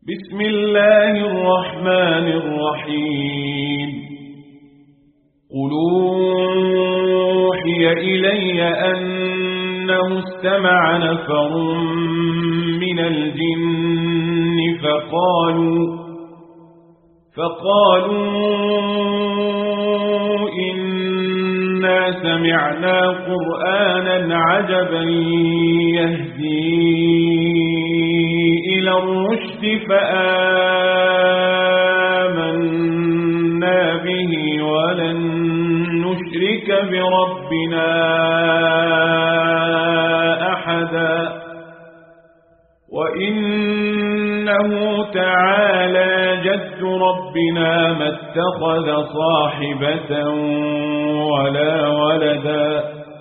بسم الله الرحمن الرحيم قل أوحي إلي أنه استمع نفر من الجن فقالوا إنا سمعنا قرآنا عجبا يهدي إلى الرشد فآمنا به ولن نشرك بربنا أحدا وإنه تعالى جد ربنا ما اتخذ صاحبة ولا ولدا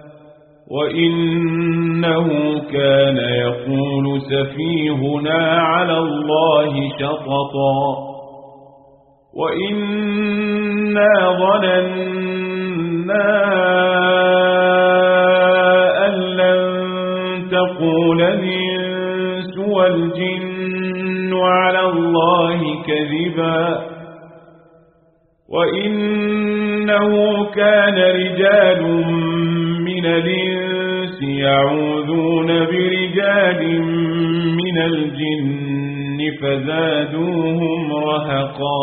وإنه كان يقول سفيهنا على الله شططا وإنا ظننا أن لن تقول الإنس والجن على الله كذبا وإنه كان رجال من الإنس يعوذون برجال من الجن فزادوهم رهقا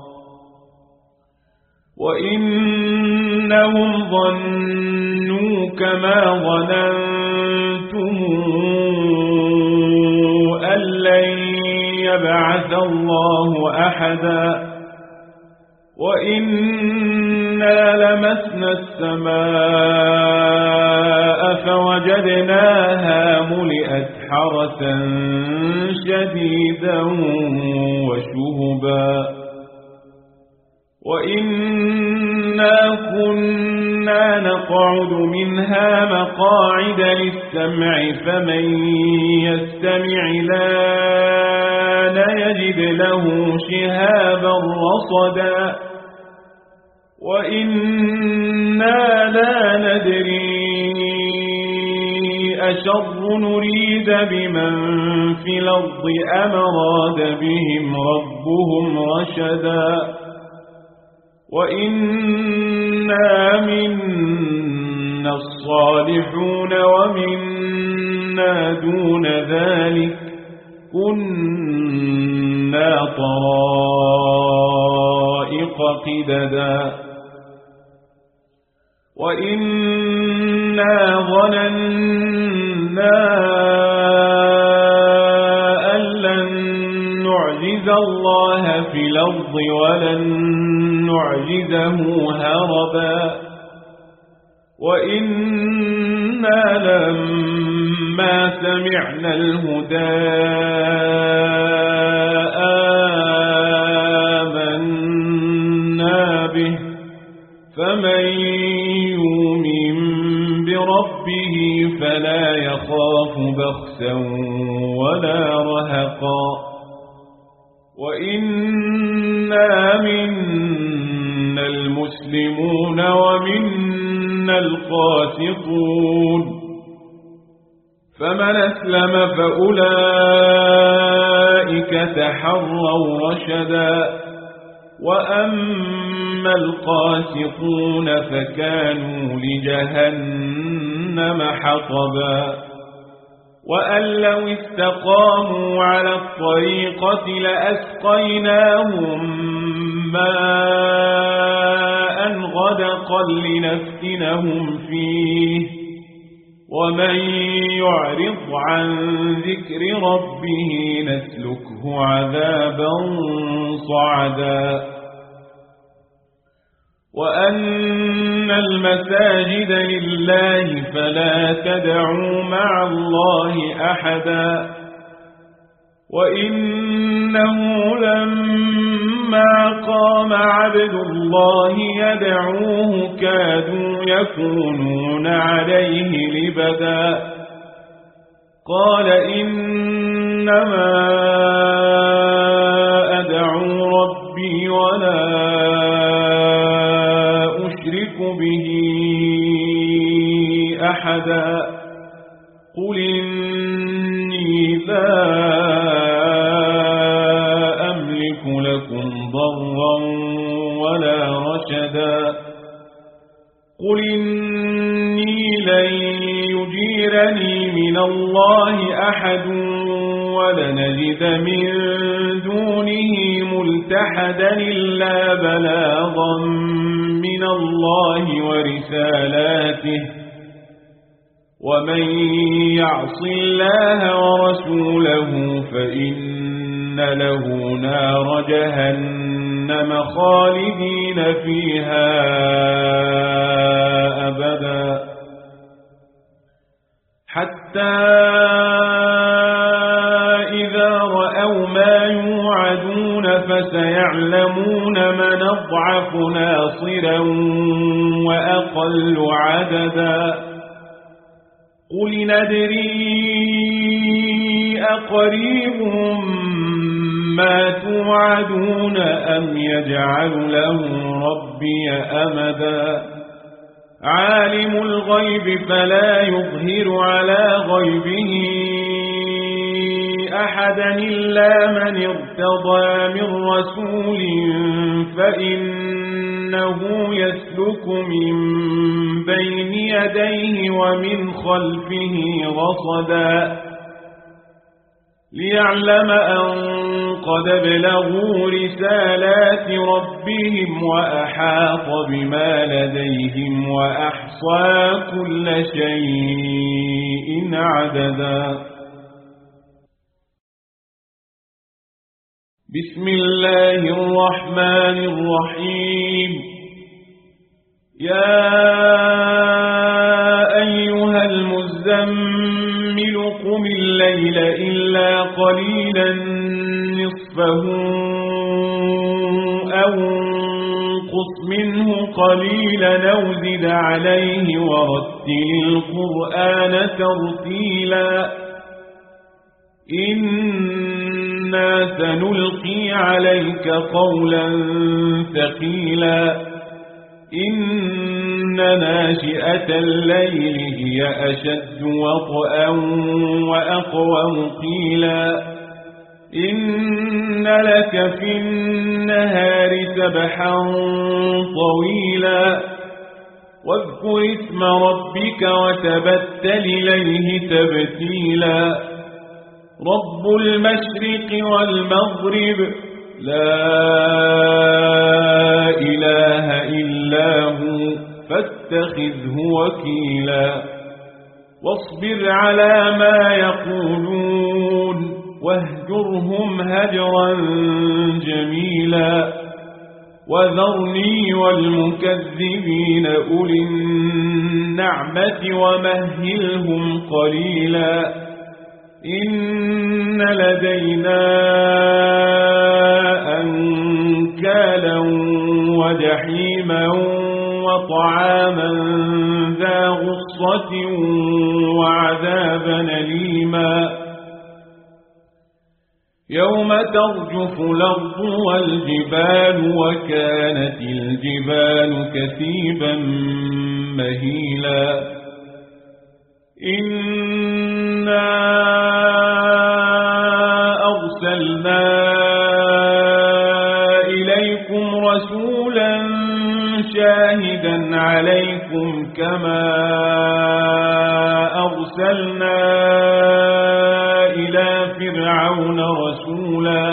وإنهم ظنوا كما ظننتم أن لن يبعث الله أحدا وإنا لمسنا السماء فوجدناها ملئت حرسا شديدا وشهبا وإنا كنا نقعد منها مقاعد للسمع فمن يستمع الآن يجد له شهابا رصدا وإنا لا ندري أشر نريد بمن في الأرض أم أراد بهم ربهم رشدا وإنا منا الصالحون ومنا دون ذلك كنا طرائق قددا وإنا ظننا أن لن نعجز الله في الأرض ولن نعجزه هربا وإنا لما سمعنا الهدى آمنا به فمن يؤمن بربه فلا يخاف بخسا ولا رهقا وإنا منا المسلمون ومنا القاسطون فمن أسلم فأولئك تحروا رشدا وأما القاسطون فكانوا لجهنم حطبا وأن لو استقاموا على الطريقة لأسقيناهم ماء غدقا لنفتنهم فيه ومن يعرض عن ذكر ربه نسلكه عذابا صعدا وأن المساجد لله فلا تدعوا مع الله أحدا وإنه لما قام عبد الله يدعوه كادوا يكونون عليه لبدا قال إنما أدعو ربي ولا أشرك به أحدا قل إني لا قل إني لن يجيرني من الله أحد ولنجد من دونه ملتحدا إلا بلاغا من الله ورسالاته ومن يعص الله ورسوله فإن له نار جهنم خالدين فيها أبدا حتى إذا رأوا ما يوعدون فسيعلمون من أضعف ناصرا وأقل عددا قل ندري أقريب ما توعدون أم يجعل له ربي أمدا عالم الغيب فلا يظهر على غيبه أحدا إلا من ارتضى من رسول فإنه يسلك من بين يديه ومن خلفه رصدا ليعلم أن قد بلغوا رسالات ربهم وأحاط بما لديهم وأحصى كل شيء عددا بسم الله الرحمن الرحيم يا أيها المزمل قم الليل إلا قليلا نصفه أو انقص منه قليلا أو زد عليه ورتل القرآن ترتيلا إنا سنلقي عليك قولا ثقيلا إن ناشئة الليل هي أشد وطئا وأقوم قيلا إن لك في النهار سبحا طويلا واذكر اسم ربك وتبتل إليه تبتيلا رب المشرق والمغرب لا إله إلا هو فاتخذه وكيلا واصبر على ما يقولون واهجرهم هجرا جميلا وذرني والمكذبين أولي النعمة ومهلهم قليلا إن لدينا أنكالا وجحيما وطعاما ذا غصة وعذابا أليما يوم ترجف الأرض والجبال وكانت الجبال كثيبا مهيلا إنا أرسلنا إليكم رسولا شاهدا عليكم كما أرسلنا إلى فرعون رسولا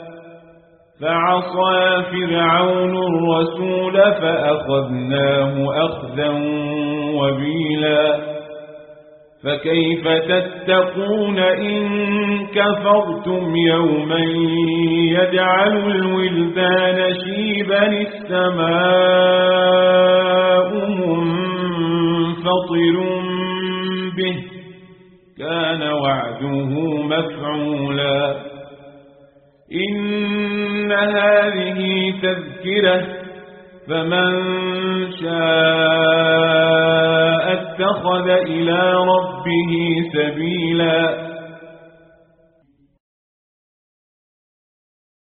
فعصى فرعون الرسول فأخذناه أخذا وبيلا فكيف تتقون إن كفرتم يوما يجعل الولدان شيبا السماء منفطر به كان وعده مفعولا إن هذه تذكرة فمن شاء اتخذ إلى ربه سبيلا